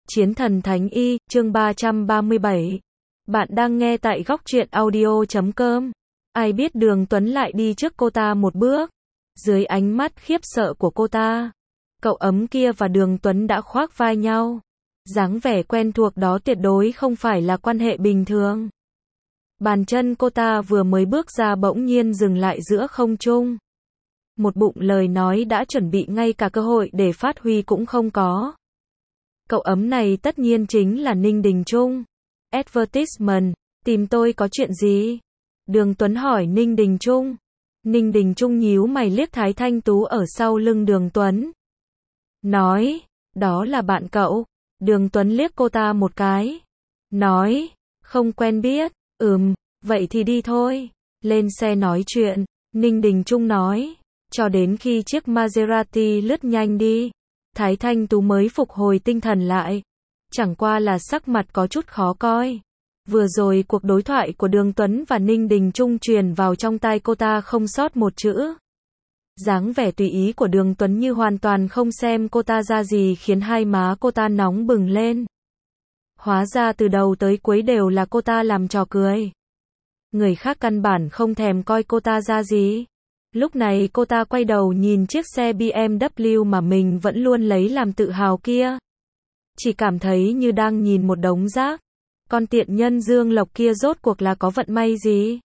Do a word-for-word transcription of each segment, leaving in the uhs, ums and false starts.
Chiến thần Thánh Y, chương ba trăm ba mươi bảy. Bạn đang nghe tại góc truyện audio chấm com. Ai biết Đường Tuấn lại đi trước cô ta một bước. Dưới ánh mắt khiếp sợ của cô ta, cậu ấm kia và Đường Tuấn đã khoác vai nhau. Dáng vẻ quen thuộc đó tuyệt đối không phải là quan hệ bình thường. Bàn chân cô ta vừa mới bước ra bỗng nhiên dừng lại giữa không trung. Một bụng lời nói đã chuẩn bị, ngay cả cơ hội để phát huy cũng không có. Cậu ấm này tất nhiên chính là Ninh Đình Trung. Advertisement, tìm tôi có chuyện gì? Đường Tuấn hỏi Ninh Đình Trung. Ninh Đình Trung nhíu mày liếc Thái Thanh Tú ở sau lưng Đường Tuấn. Nói, đó là bạn cậu. Đường Tuấn liếc cô ta một cái. Nói, không quen biết. Ừm, vậy thì đi thôi. Lên xe nói chuyện. Ninh Đình Trung nói. Cho đến khi chiếc Maserati lướt nhanh đi, Thái Thanh Tú mới phục hồi tinh thần lại. Chẳng qua là sắc mặt có chút khó coi. Vừa rồi cuộc đối thoại của Đường Tuấn và Ninh Đình Trung truyền vào trong tai cô ta không sót một chữ. Dáng vẻ tùy ý của Đường Tuấn như hoàn toàn không xem cô ta ra gì khiến hai má cô ta nóng bừng lên. Hóa ra từ đầu tới cuối đều là cô ta làm trò cười. Người khác căn bản không thèm coi cô ta ra gì. Lúc này cô ta quay đầu nhìn chiếc xe bê em vê mà mình vẫn luôn lấy làm tự hào kia. Chỉ cảm thấy như đang nhìn một đống rác. Con tiện nhân Dương Lộc kia rốt cuộc là có vận may gì?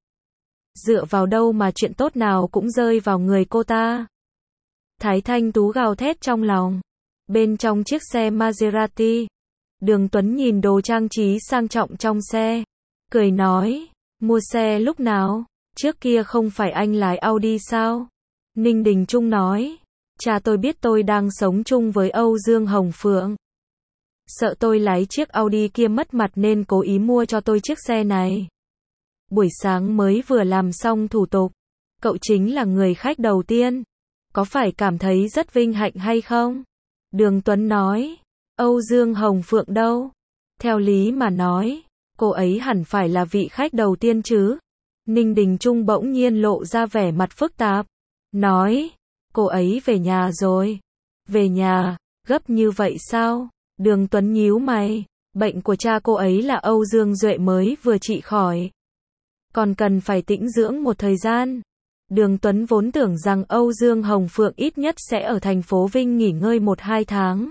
Dựa vào đâu mà chuyện tốt nào cũng rơi vào người cô ta? Thái Thanh Tú gào thét trong lòng. Bên trong chiếc xe Maserati, Đường Tuấn nhìn đồ trang trí sang trọng trong xe, cười nói, mua xe lúc nào? Trước kia không phải anh lái Audi sao? Ninh Đình Trung nói, cha tôi biết tôi đang sống chung với Âu Dương Hồng Phượng. Sợ tôi lái chiếc Audi kia mất mặt nên cố ý mua cho tôi chiếc xe này. Buổi sáng mới vừa làm xong thủ tục, cậu chính là người khách đầu tiên. Có phải cảm thấy rất vinh hạnh hay không? Đường Tuấn nói, Âu Dương Hồng Phượng đâu? Theo lý mà nói, cô ấy hẳn phải là vị khách đầu tiên chứ? Ninh Đình Trung bỗng nhiên lộ ra vẻ mặt phức tạp. Nói, cô ấy về nhà rồi. Về nhà, gấp như vậy sao? Đường Tuấn nhíu mày. Bệnh của cha cô ấy là Âu Dương Duệ mới vừa trị khỏi. Còn cần phải tĩnh dưỡng một thời gian. Đường Tuấn vốn tưởng rằng Âu Dương Hồng Phượng ít nhất sẽ ở thành phố Vinh nghỉ ngơi một hai tháng.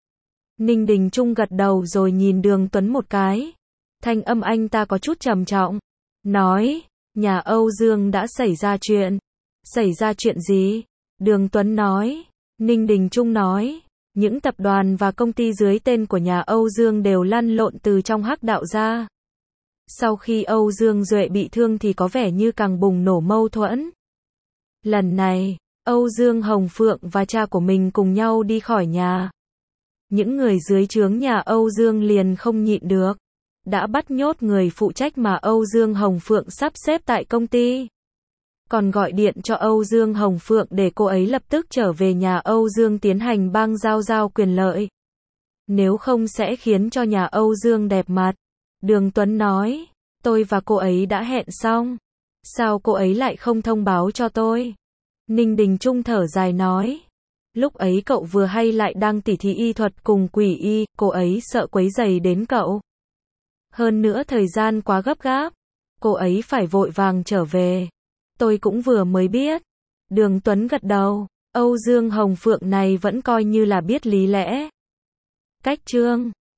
Ninh Đình Trung gật đầu rồi nhìn Đường Tuấn một cái. Thanh âm anh ta có chút trầm trọng. Nói, nhà Âu Dương đã xảy ra chuyện. Xảy ra chuyện gì? Đường Tuấn nói. Ninh Đình Trung nói, những tập đoàn và công ty dưới tên của nhà Âu Dương đều lăn lộn từ trong hắc đạo ra. Sau khi Âu Dương Duệ bị thương thì có vẻ như càng bùng nổ mâu thuẫn. Lần này, Âu Dương Hồng Phượng và cha của mình cùng nhau đi khỏi nhà. Những người dưới trướng nhà Âu Dương liền không nhịn được. Đã bắt nhốt người phụ trách mà Âu Dương Hồng Phượng sắp xếp tại công ty. Còn gọi điện cho Âu Dương Hồng Phượng để cô ấy lập tức trở về nhà Âu Dương tiến hành bang giao giao quyền lợi. Nếu không sẽ khiến cho nhà Âu Dương đẹp mặt. Đường Tuấn nói, tôi và cô ấy đã hẹn xong. Sao cô ấy lại không thông báo cho tôi? Ninh Đình Trung thở dài nói. Lúc ấy cậu vừa hay lại đang tỉ thí y thuật cùng Quỷ Y, cô ấy sợ quấy rầy đến cậu. Hơn nữa thời gian quá gấp gáp, cô ấy phải vội vàng trở về. Tôi cũng vừa mới biết. Đường Tuấn gật đầu, Âu Dương Hồng Phượng này vẫn coi như là biết lý lẽ. Cách chương